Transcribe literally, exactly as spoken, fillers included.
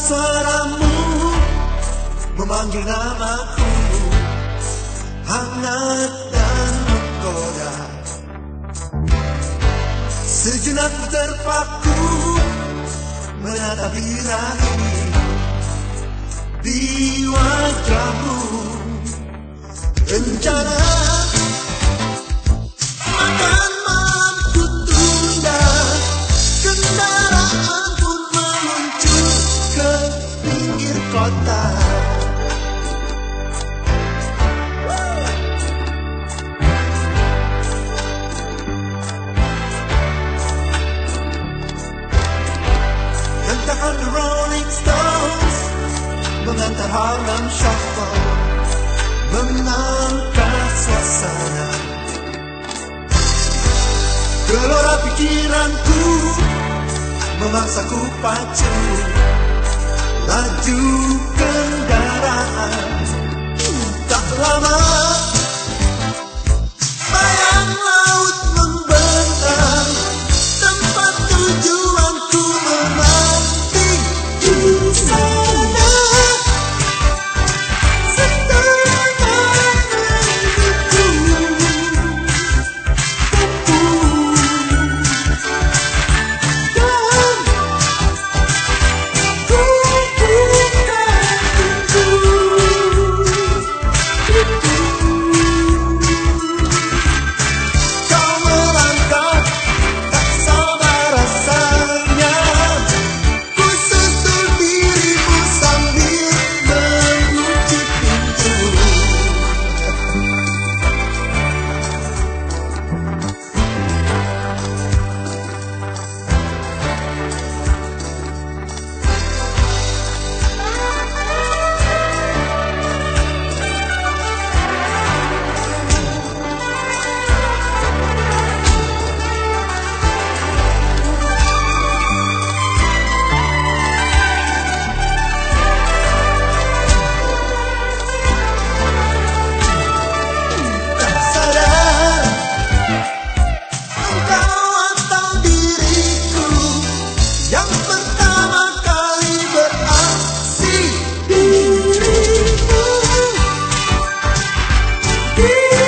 suaramu memanggil namaku, hangat dan menggoda. Sejenak terpaku menatap birahi di wajahmu. Rencana makan malam ku tunda, kendaraan pun meluncur ke pinggir kota. Hentakan The Rolling Stones mengantar Harlem Shuffle, mengangkat suasana. Gelora pikiranku memaksaku pacu laju kendaraan. Tak lama bayang laut membentang, tempat tujuanku menanti di sana. Yeah.